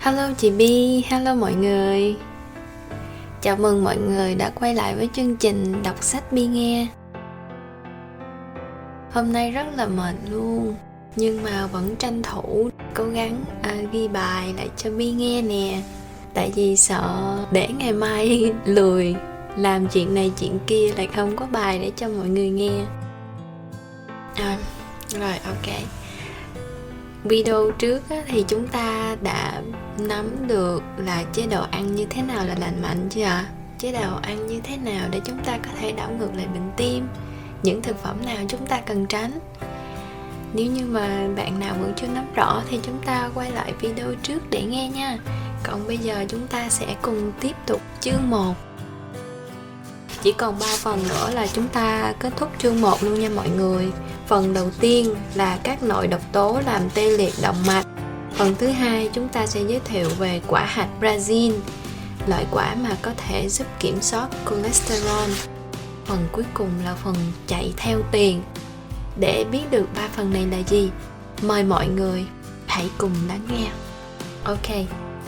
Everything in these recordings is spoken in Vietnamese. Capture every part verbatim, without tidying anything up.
Hello chị Bi, hello mọi người. Chào mừng mọi người đã quay lại với chương trình đọc sách Bi nghe. Hôm nay rất là mệt luôn, nhưng mà vẫn tranh thủ cố gắng à, ghi bài lại cho Bi nghe nè. Tại vì sợ để ngày mai lười làm chuyện này chuyện kia lại không có bài để cho mọi người nghe. À, rồi ok. Video trước á, thì chúng ta đã nắm được là chế độ ăn như thế nào là lành mạnh chưa ạ? Chế độ ăn như thế nào để chúng ta có thể đảo ngược lại bệnh tim? Những thực phẩm nào chúng ta cần tránh? Nếu như mà bạn nào vẫn chưa nắm rõ thì chúng ta quay lại video trước để nghe nha. Còn bây giờ chúng ta sẽ cùng tiếp tục chương một. Chỉ còn ba phần nữa là chúng ta kết thúc chương một luôn nha mọi người. Phần đầu tiên là các nội độc tố làm tê liệt động mạch. Phần thứ hai chúng ta sẽ giới thiệu về quả hạch Brazil, loại quả mà có thể giúp kiểm soát cholesterol. Phần cuối cùng là phần chạy theo tiền. Để biết được ba phần này là gì, mời mọi người hãy cùng lắng nghe. Ok.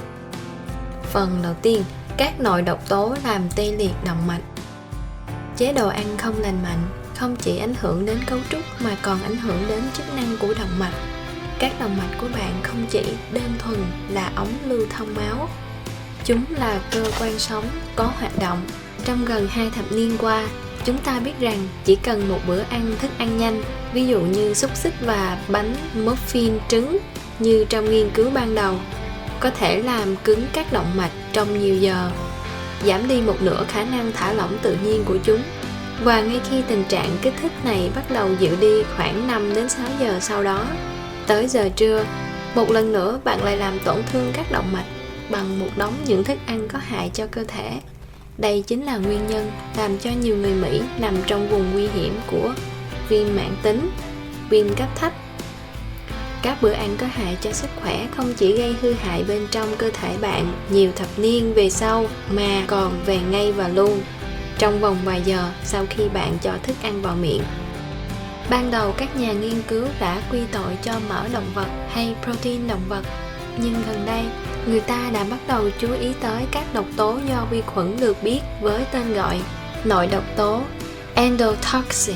Phần đầu tiên, các nội độc tố làm tê liệt động mạch. Chế độ ăn không lành mạnh không chỉ ảnh hưởng đến cấu trúc mà còn ảnh hưởng đến chức năng của động mạch. Các động mạch của bạn không chỉ đơn thuần là ống lưu thông máu, chúng là cơ quan sống có hoạt động. Trong gần hai thập niên qua, chúng ta biết rằng chỉ cần một bữa ăn thức ăn nhanh, ví dụ như xúc xích và bánh muffin trứng như trong nghiên cứu ban đầu, có thể làm cứng các động mạch trong nhiều giờ, giảm đi một nửa khả năng thả lỏng tự nhiên của chúng. Và ngay khi tình trạng kích thích này bắt đầu dịu đi khoảng năm đến sáu giờ sau đó, tới giờ trưa, một lần nữa bạn lại làm tổn thương các động mạch bằng một đống những thức ăn có hại cho cơ thể. Đây chính là nguyên nhân làm cho nhiều người Mỹ nằm trong vùng nguy hiểm của viêm mãn tính, viêm cấp thấp. Các bữa ăn có hại cho sức khỏe không chỉ gây hư hại bên trong cơ thể bạn nhiều thập niên về sau mà còn về ngay và luôn trong vòng vài giờ sau khi bạn cho thức ăn vào miệng. Ban đầu các nhà nghiên cứu đã quy tội cho mỡ động vật hay protein động vật, nhưng gần đây người ta đã bắt đầu chú ý tới các độc tố do vi khuẩn được biết với tên gọi nội độc tố endotoxin.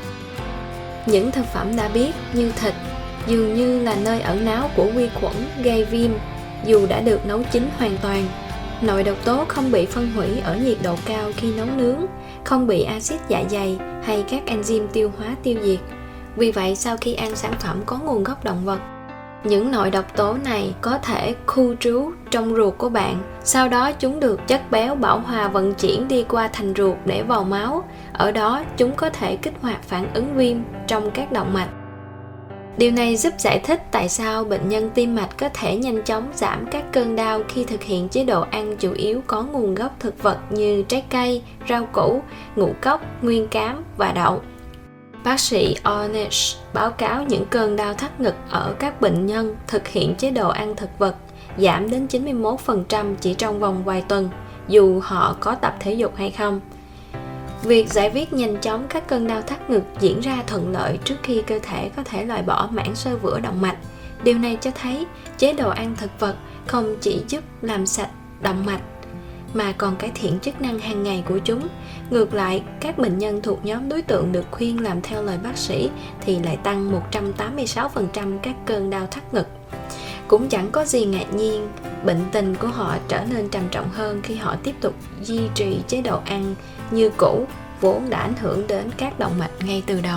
Những thực phẩm đã biết như thịt dường như là nơi ẩn náu của vi khuẩn gây viêm dù đã được nấu chín hoàn toàn. Nội độc tố không bị phân hủy ở nhiệt độ cao khi nấu nướng, không bị axit dạ dày hay các enzyme tiêu hóa tiêu diệt. Vì vậy sau khi ăn sản phẩm có nguồn gốc động vật, những nội độc tố này có thể khu trú trong ruột của bạn. Sau đó chúng được chất béo bão hòa vận chuyển đi qua thành ruột để vào máu. Ở đó chúng có thể kích hoạt phản ứng viêm trong các động mạch. Điều này giúp giải thích tại sao bệnh nhân tim mạch có thể nhanh chóng giảm các cơn đau khi thực hiện chế độ ăn chủ yếu có nguồn gốc thực vật như trái cây, rau củ, ngũ cốc, nguyên cám và đậu. Bác sĩ Ornish báo cáo những cơn đau thắt ngực ở các bệnh nhân thực hiện chế độ ăn thực vật giảm đến chín mươi mốt phần trăm chỉ trong vòng vài tuần, dù họ có tập thể dục hay không. Việc giải quyết nhanh chóng các cơn đau thắt ngực diễn ra thuận lợi trước khi cơ thể có thể loại bỏ mảng xơ vữa động mạch. Điều này cho thấy chế độ ăn thực vật không chỉ giúp làm sạch động mạch mà còn cải thiện chức năng hàng ngày của chúng. Ngược lại, các bệnh nhân thuộc nhóm đối tượng được khuyên làm theo lời bác sĩ thì lại tăng một trăm tám mươi sáu phần trăm các cơn đau thắt ngực. Cũng chẳng có gì ngạc nhiên, bệnh tình của họ trở nên trầm trọng hơn khi họ tiếp tục duy trì chế độ ăn như cũ, vốn đã ảnh hưởng đến các động mạch ngay từ đầu.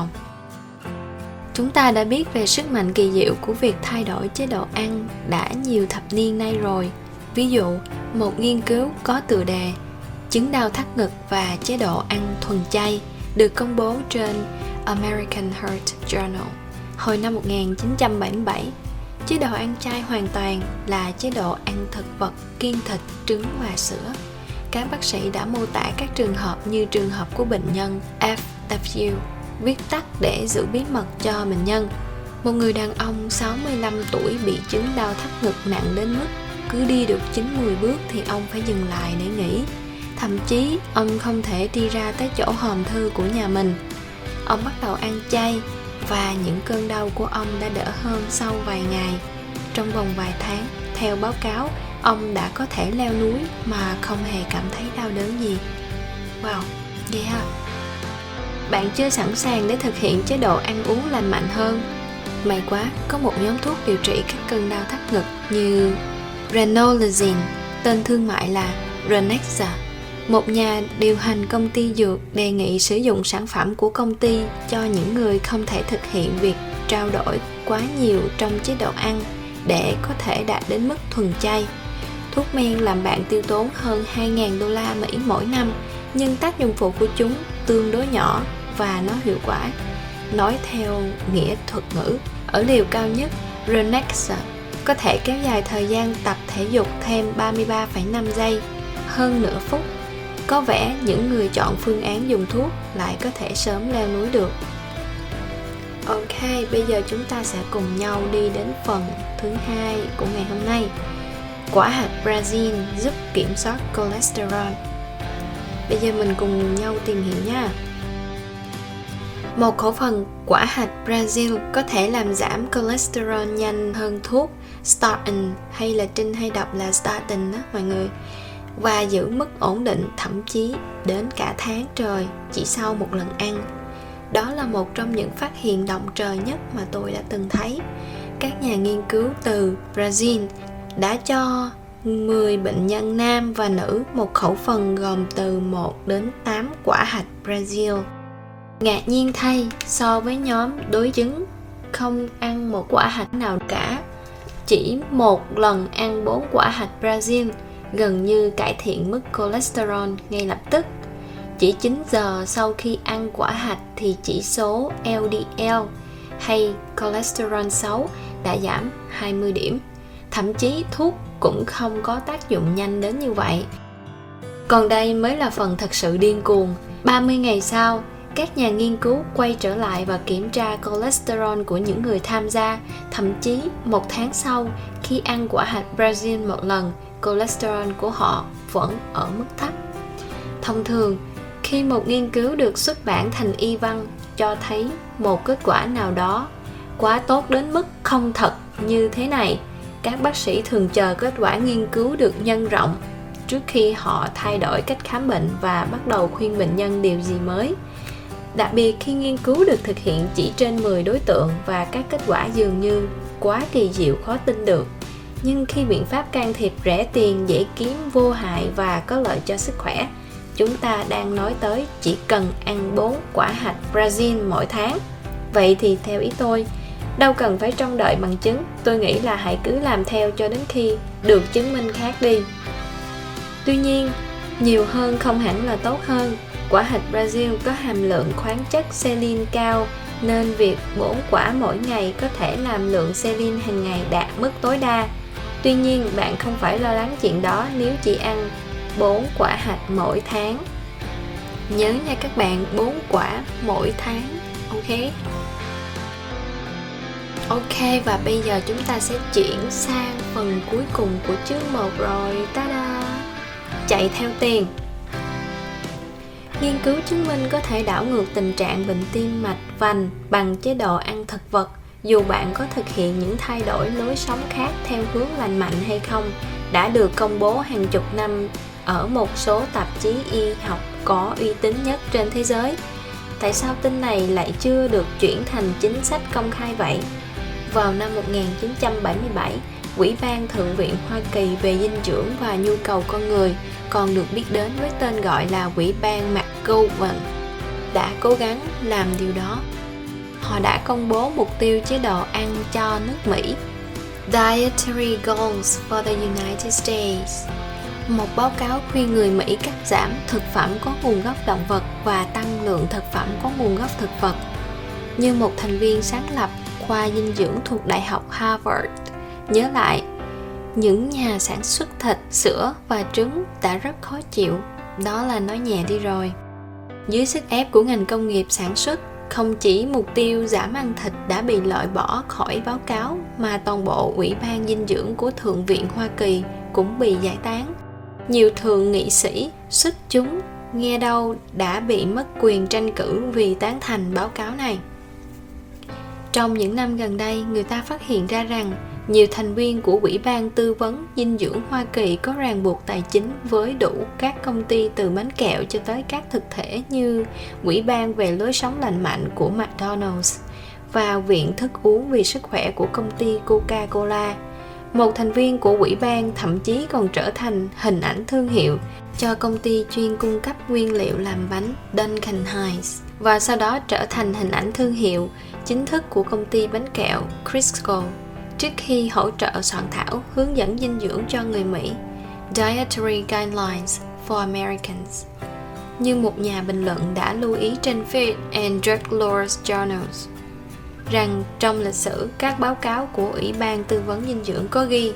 Chúng ta đã biết về sức mạnh kỳ diệu của việc thay đổi chế độ ăn đã nhiều thập niên nay rồi. Ví dụ, một nghiên cứu có tựa đề Chứng đau thắt ngực và chế độ ăn thuần chay được công bố trên American Heart Journal hồi năm một nghìn chín trăm bảy mươi bảy. Chế độ ăn chay hoàn toàn là chế độ ăn thực vật kiêng thịt, trứng và sữa. Các bác sĩ đã mô tả các trường hợp như trường hợp của bệnh nhân F W, viết tắt để giữ bí mật cho bệnh nhân. Một người đàn ông sáu mươi lăm tuổi bị chứng đau thắt ngực nặng đến mức cứ đi được chín mười bước thì ông phải dừng lại để nghỉ. Thậm chí ông không thể đi ra tới chỗ hòm thư của nhà mình. Ông bắt đầu ăn chay và những cơn đau của ông đã đỡ hơn sau vài ngày. Trong vòng vài tháng, theo báo cáo, ông đã có thể leo núi mà không hề cảm thấy đau đớn gì. Wow, ghê ha. Bạn chưa sẵn sàng để thực hiện chế độ ăn uống lành mạnh hơn? May quá, có một nhóm thuốc điều trị các cơn đau thắt ngực như Ranolazine, tên thương mại là Ranexa. Một nhà điều hành công ty dược đề nghị sử dụng sản phẩm của công ty cho những người không thể thực hiện việc trao đổi quá nhiều trong chế độ ăn để có thể đạt đến mức thuần chay. Thuốc men làm bạn tiêu tốn hơn hai nghìn đô la Mỹ mỗi năm, nhưng tác dụng phụ của chúng tương đối nhỏ và nó hiệu quả. Nói theo nghĩa thuật ngữ, ở liều cao nhất, Ranexa có thể kéo dài thời gian tập thể dục thêm ba mươi ba phẩy năm giây, hơn nửa phút. Có vẻ những người chọn phương án dùng thuốc lại có thể sớm leo núi được. Ok, bây giờ chúng ta sẽ cùng nhau đi đến phần thứ hai của ngày hôm nay. Quả hạch Brazil giúp kiểm soát cholesterol. Bây giờ mình cùng nhau tìm hiểu nha. Một khẩu phần quả hạch Brazil có thể làm giảm cholesterol nhanh hơn thuốc statin, hay là Trinh hay đọc là statin đó mọi người, và giữ mức ổn định thậm chí đến cả tháng trời chỉ sau một lần ăn. Đó là một trong những phát hiện động trời nhất mà tôi đã từng thấy. Các nhà nghiên cứu từ Brazil đã cho mười bệnh nhân nam và nữ một khẩu phần gồm từ một đến tám quả hạch Brazil. Ngạc nhiên thay, so với nhóm đối chứng không ăn một quả hạch nào cả, chỉ một lần ăn bốn quả hạch Brazil gần như cải thiện mức cholesterol ngay lập tức. Chỉ chín giờ sau khi ăn quả hạch thì chỉ số L D L hay cholesterol xấu đã giảm hai mươi điểm. Thậm chí thuốc cũng không có tác dụng nhanh đến như vậy. Còn đây mới là phần thật sự điên cuồng. ba mươi ngày sau, các nhà nghiên cứu quay trở lại và kiểm tra cholesterol của những người tham gia. Thậm chí một tháng sau, khi ăn quả hạch Brazil một lần, cholesterol của họ vẫn ở mức thấp. Thông thường, khi một nghiên cứu được xuất bản thành y văn cho thấy một kết quả nào đó quá tốt đến mức không thật như thế này, các bác sĩ thường chờ kết quả nghiên cứu được nhân rộng trước khi họ thay đổi cách khám bệnh và bắt đầu khuyên bệnh nhân điều gì mới. Đặc biệt khi nghiên cứu được thực hiện chỉ trên mười đối tượng và các kết quả dường như quá kỳ diệu khó tin được. Nhưng khi biện pháp can thiệp rẻ tiền, dễ kiếm, vô hại và có lợi cho sức khỏe, chúng ta đang nói tới chỉ cần ăn bốn quả hạch Brazil mỗi tháng. Vậy thì theo ý tôi, đâu cần phải trông đợi bằng chứng. Tôi nghĩ là hãy cứ làm theo cho đến khi được chứng minh khác đi. Tuy nhiên, nhiều hơn không hẳn là tốt hơn. Quả hạch Brazil có hàm lượng khoáng chất selin cao, nên việc bốn quả mỗi ngày có thể làm lượng selin hàng ngày đạt mức tối đa. Tuy nhiên, bạn không phải lo lắng chuyện đó nếu chỉ ăn bốn quả hạch mỗi tháng. Nhớ nha các bạn, bốn quả mỗi tháng. Ok? Ok, và bây giờ chúng ta sẽ chuyển sang phần cuối cùng của chương một rồi. Ta-da! Chạy theo tiền. Nghiên cứu chứng minh có thể đảo ngược tình trạng bệnh tim mạch vành bằng chế độ ăn thực vật, dù bạn có thực hiện những thay đổi lối sống khác theo hướng lành mạnh hay không, đã được công bố hàng chục năm ở một số tạp chí y học có uy tín nhất trên thế giới. Tại sao tin này lại chưa được chuyển thành chính sách công khai vậy? Vào năm một nghìn chín trăm bảy mươi bảy, Ủy ban Thượng viện Hoa Kỳ về dinh dưỡng và nhu cầu con người, còn được biết đến với tên gọi là Ủy ban McGovern, đã cố gắng làm điều đó. Họ đã công bố mục tiêu chế độ ăn cho nước Mỹ, Dietary Goals for the United States, một báo cáo khuyên người Mỹ cắt giảm thực phẩm có nguồn gốc động vật và tăng lượng thực phẩm có nguồn gốc thực vật. Như một thành viên sáng lập khoa dinh dưỡng thuộc Đại học Harvard nhớ lại, những nhà sản xuất thịt, sữa và trứng đã rất khó chịu, đó là nói nhẹ đi rồi. Dưới sức ép của ngành công nghiệp sản xuất, không chỉ mục tiêu giảm ăn thịt đã bị loại bỏ khỏi báo cáo, mà toàn bộ Ủy ban dinh dưỡng của Thượng viện Hoa Kỳ cũng bị giải tán. Nhiều thượng nghị sĩ, xuất chúng, nghe đâu đã bị mất quyền tranh cử vì tán thành báo cáo này. Trong những năm gần đây, người ta phát hiện ra rằng Nhiều thành viên của Ủy ban Tư vấn Dinh dưỡng Hoa Kỳ có ràng buộc tài chính với đủ các công ty từ bánh kẹo cho tới các thực thể như Ủy ban về lối sống lành mạnh của McDonald's và Viện Thức uống vì sức khỏe của công ty Coca-Cola. Một thành viên của ủy ban thậm chí còn trở thành hình ảnh thương hiệu cho công ty chuyên cung cấp nguyên liệu làm bánh Duncan Hines và sau đó trở thành hình ảnh thương hiệu chính thức của công ty bánh kẹo Crisco trước khi hỗ trợ soạn thảo hướng dẫn dinh dưỡng cho người Mỹ Dietary Guidelines for Americans. Như một nhà bình luận đã lưu ý trên Food and Drug Laws Journals rằng trong lịch sử các báo cáo của Ủy ban Tư vấn Dinh dưỡng có ghi,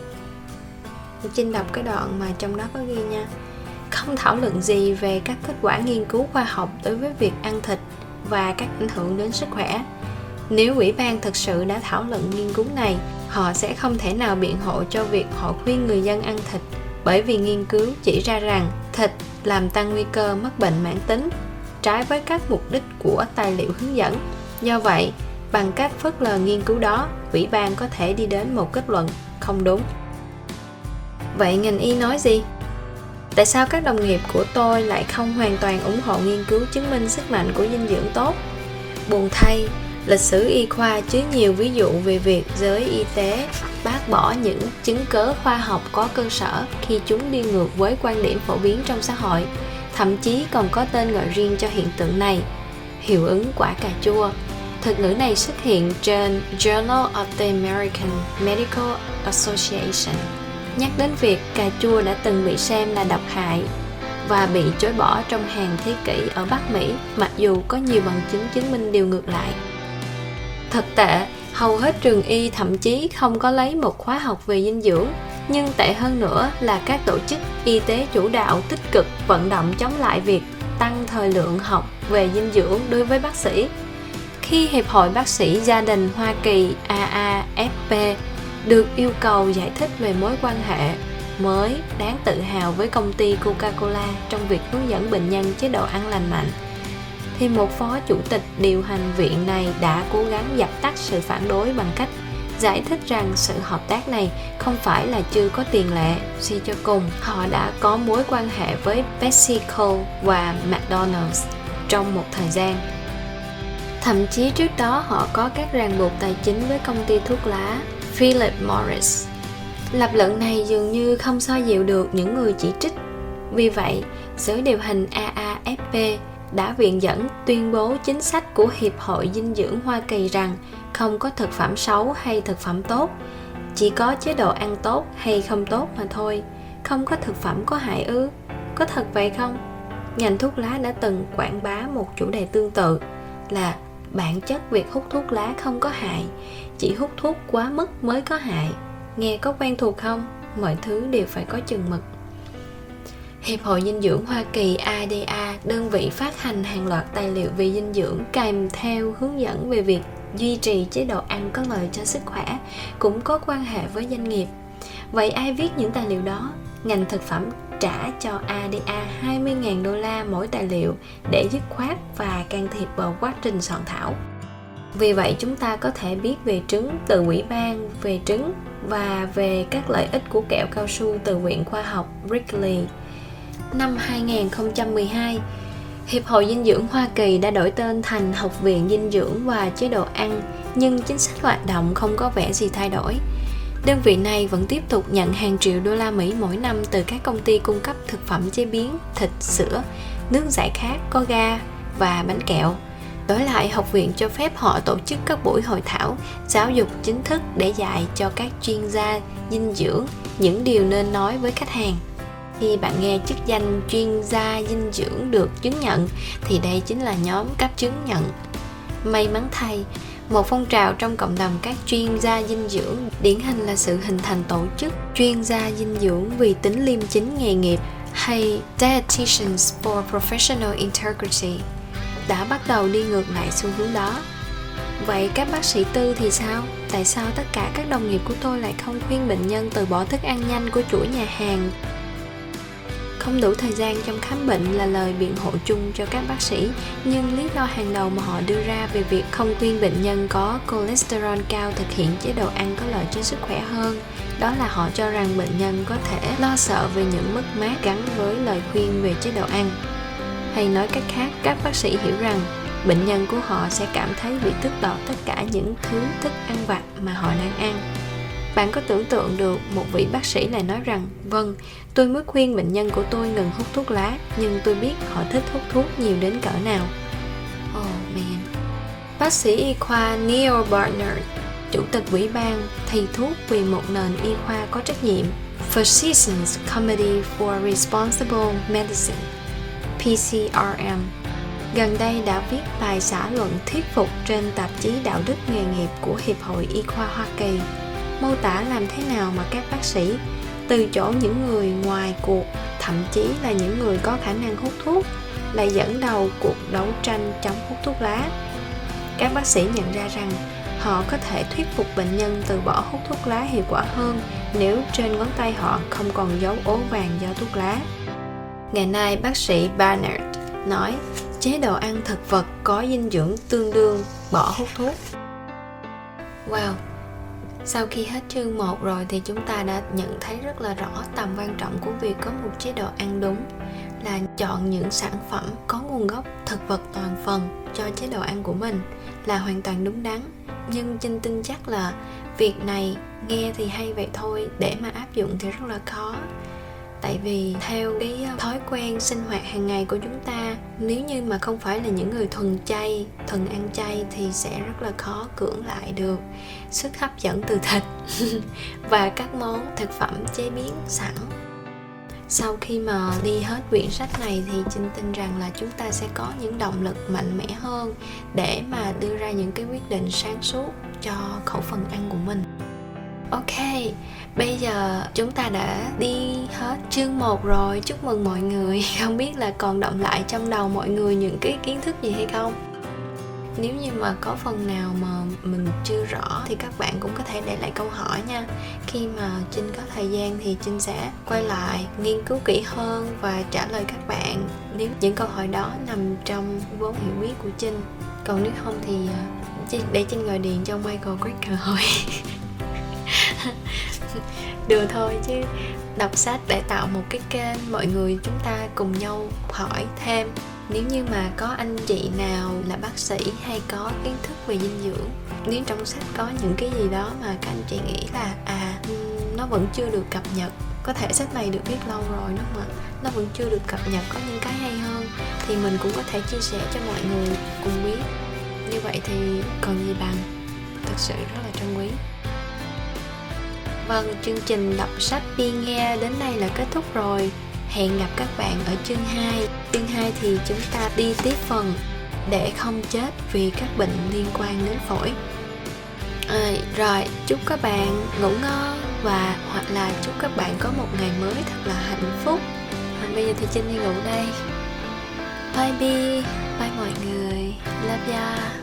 xin đọc cái đoạn mà trong đó có ghi nha, không thảo luận gì về các kết quả nghiên cứu khoa học đối với việc ăn thịt và các ảnh hưởng đến sức khỏe. Nếu ủy ban thực sự đã thảo luận nghiên cứu này, họ sẽ không thể nào biện hộ cho việc họ khuyên người dân ăn thịt, bởi vì nghiên cứu chỉ ra rằng thịt làm tăng nguy cơ mắc bệnh mãn tính, trái với các mục đích của tài liệu hướng dẫn. Do vậy, bằng cách phớt lờ nghiên cứu đó, ủy ban có thể đi đến một kết luận không đúng. Vậy ngành y nói gì? Tại sao các đồng nghiệp của tôi lại không hoàn toàn ủng hộ nghiên cứu chứng minh sức mạnh của dinh dưỡng tốt? Buồn thay, lịch sử y khoa chứa nhiều ví dụ về việc giới y tế bác bỏ những chứng cớ khoa học có cơ sở khi chúng đi ngược với quan điểm phổ biến trong xã hội. Thậm chí còn có tên gọi riêng cho hiện tượng này, hiệu ứng quả cà chua. Thuật ngữ này xuất hiện trên Journal of the American Medical Association, nhắc đến việc cà chua đã từng bị xem là độc hại và bị chối bỏ trong hàng thế kỷ ở Bắc Mỹ, mặc dù có nhiều bằng chứng chứng minh điều ngược lại. Thực tệ, hầu hết trường y thậm chí không có lấy một khóa học về dinh dưỡng, nhưng tệ hơn nữa là các tổ chức y tế chủ đạo tích cực vận động chống lại việc tăng thời lượng học về dinh dưỡng đối với bác sĩ. Khi Hiệp hội Bác sĩ Gia đình Hoa Kỳ A A F P được yêu cầu giải thích về mối quan hệ mới đáng tự hào với công ty Coca-Cola trong việc hướng dẫn bệnh nhân chế độ ăn lành mạnh, thì một phó chủ tịch điều hành viện này đã cố gắng dập tắt sự phản đối bằng cách giải thích rằng sự hợp tác này không phải là chưa có tiền lệ. Suy cho cùng, họ đã có mối quan hệ với PepsiCo và McDonald's trong một thời gian. Thậm chí trước đó họ có các ràng buộc tài chính với công ty thuốc lá Philip Morris. Lập luận này dường như không xoa dịu được những người chỉ trích. Vì vậy, giới điều hành A A F P đã viện dẫn tuyên bố chính sách của Hiệp hội Dinh dưỡng Hoa Kỳ rằng không có thực phẩm xấu hay thực phẩm tốt, chỉ có chế độ ăn tốt hay không tốt mà thôi, không có thực phẩm có hại ư? Có thật vậy không? Ngành thuốc lá đã từng quảng bá một chủ đề tương tự là bản chất việc hút thuốc lá không có hại, chỉ hút thuốc quá mức mới có hại. Nghe có quen thuộc không? Mọi thứ đều phải có chừng mực. Hiệp hội Dinh dưỡng Hoa Kỳ A D A, đơn vị phát hành hàng loạt tài liệu về dinh dưỡng kèm theo hướng dẫn về việc duy trì chế độ ăn có lợi cho sức khỏe, cũng có quan hệ với doanh nghiệp. Vậy ai viết những tài liệu đó? Ngành thực phẩm trả cho A D A hai mươi nghìn đô la mỗi tài liệu để dứt khoát và can thiệp vào quá trình soạn thảo. Vì vậy chúng ta có thể biết về trứng từ Ủy ban về trứng và về các lợi ích của kẹo cao su từ Viện Khoa học Wrigley. Năm hai không một hai, Hiệp hội Dinh dưỡng Hoa Kỳ đã đổi tên thành Học viện Dinh dưỡng và Chế độ ăn, nhưng chính sách hoạt động không có vẻ gì thay đổi. Đơn vị này vẫn tiếp tục nhận hàng triệu đô la Mỹ mỗi năm từ các công ty cung cấp thực phẩm chế biến, thịt, sữa, nước giải khát, có ga và bánh kẹo. Đổi lại, học viện cho phép họ tổ chức các buổi hội thảo, giáo dục chính thức để dạy cho các chuyên gia dinh dưỡng những điều nên nói với khách hàng. Khi bạn nghe chức danh chuyên gia dinh dưỡng được chứng nhận, thì đây chính là nhóm cấp chứng nhận. May mắn thay, một phong trào trong cộng đồng các chuyên gia dinh dưỡng, điển hình là sự hình thành tổ chức chuyên gia dinh dưỡng vì tính liêm chính nghề nghiệp hay Dietitians for Professional Integrity, đã bắt đầu đi ngược lại xu hướng đó. Vậy các bác sĩ tư thì sao? Tại sao tất cả các đồng nghiệp của tôi lại không khuyên bệnh nhân từ bỏ thức ăn nhanh của chuỗi nhà hàng Không đủ thời gian trong khám bệnh là lời biện hộ chung cho các bác sĩ, nhưng lý do hàng đầu mà họ đưa ra về việc không khuyên bệnh nhân có cholesterol cao thực hiện chế độ ăn có lợi cho sức khỏe hơn, đó là họ cho rằng bệnh nhân có thể lo sợ về những mất mát gắn với lời khuyên về chế độ ăn. Hay nói cách khác, các bác sĩ hiểu rằng bệnh nhân của họ sẽ cảm thấy bị tước đoạt tất cả những thứ thức ăn vặt mà họ đang ăn. Bạn có tưởng tượng được một vị bác sĩ lại nói rằng, vâng, tôi mới khuyên bệnh nhân của tôi ngừng hút thuốc lá, nhưng tôi biết họ thích hút thuốc nhiều đến cỡ nào. Oh man. Bác sĩ y khoa Neil Barnard, chủ tịch ủy ban thầy thuốc vì một nền y khoa có trách nhiệm, Physicians Committee for Responsible Medicine, P C R M, gần đây đã viết bài xã luận thuyết phục trên tạp chí Đạo đức nghề nghiệp của Hiệp hội Y khoa Hoa Kỳ, mô tả làm thế nào mà các bác sĩ, từ chỗ những người ngoài cuộc, thậm chí là những người có khả năng hút thuốc, lại dẫn đầu cuộc đấu tranh chống hút thuốc lá. Các bác sĩ nhận ra rằng họ có thể thuyết phục bệnh nhân từ bỏ hút thuốc lá hiệu quả hơn nếu trên ngón tay họ không còn dấu ố vàng do thuốc lá. Ngày nay, bác sĩ Barnard nói chế độ ăn thực vật có dinh dưỡng tương đương bỏ hút thuốc. Wow! Sau khi hết chương một rồi thì chúng ta đã nhận thấy rất là rõ tầm quan trọng của việc có một chế độ ăn đúng, là chọn những sản phẩm có nguồn gốc thực vật toàn phần cho chế độ ăn của mình là hoàn toàn đúng đắn. Nhưng Trinh tin chắc là việc này nghe thì hay vậy thôi, để mà áp dụng thì rất là khó. Tại vì theo cái thói quen sinh hoạt hàng ngày của chúng ta, nếu như mà không phải là những người thuần chay, thuần ăn chay thì sẽ rất là khó cưỡng lại được sức hấp dẫn từ thịt và các món thực phẩm chế biến sẵn. Sau khi mà đi hết quyển sách này thì Trinh tin rằng là chúng ta sẽ có những động lực mạnh mẽ hơn để mà đưa ra những cái quyết định sáng suốt cho khẩu phần ăn của mình. Ok, bây giờ chúng ta đã đi hết chương một rồi, chúc mừng mọi người. Không biết là còn đọng lại trong đầu mọi người những cái kiến thức gì hay không? Nếu như mà có phần nào mà mình chưa rõ thì các bạn cũng có thể để lại câu hỏi nha. Khi mà Trinh có thời gian thì Trinh sẽ quay lại nghiên cứu kỹ hơn và trả lời các bạn nếu những câu hỏi đó nằm trong vốn hiểu biết của Trinh. Còn nếu không thì để Trinh gọi điện cho Michael Greger hỏi. Được thôi chứ, đọc sách để tạo một cái kênh mọi người chúng ta cùng nhau hỏi thêm. Nếu như mà có anh chị nào là bác sĩ hay có kiến thức về dinh dưỡng, nếu trong sách có những cái gì đó mà các anh chị nghĩ là à nó vẫn chưa được cập nhật, có thể sách này được viết lâu rồi nhưng mà nó vẫn chưa được cập nhật, có những cái hay hơn thì mình cũng có thể chia sẻ cho mọi người cùng biết. Như vậy thì còn gì bằng, thật sự rất là trân quý. Vâng, chương trình đọc sách đi nghe đến đây là kết thúc rồi. Hẹn gặp các bạn ở chương hai. Chương hai thì chúng ta đi tiếp phần để không chết vì các bệnh liên quan đến phổi. À, rồi, chúc các bạn ngủ ngon và hoặc là chúc các bạn có một ngày mới thật là hạnh phúc. À, bây giờ thì Trinh đi ngủ đây. Bye bye, bye mọi người, love ya.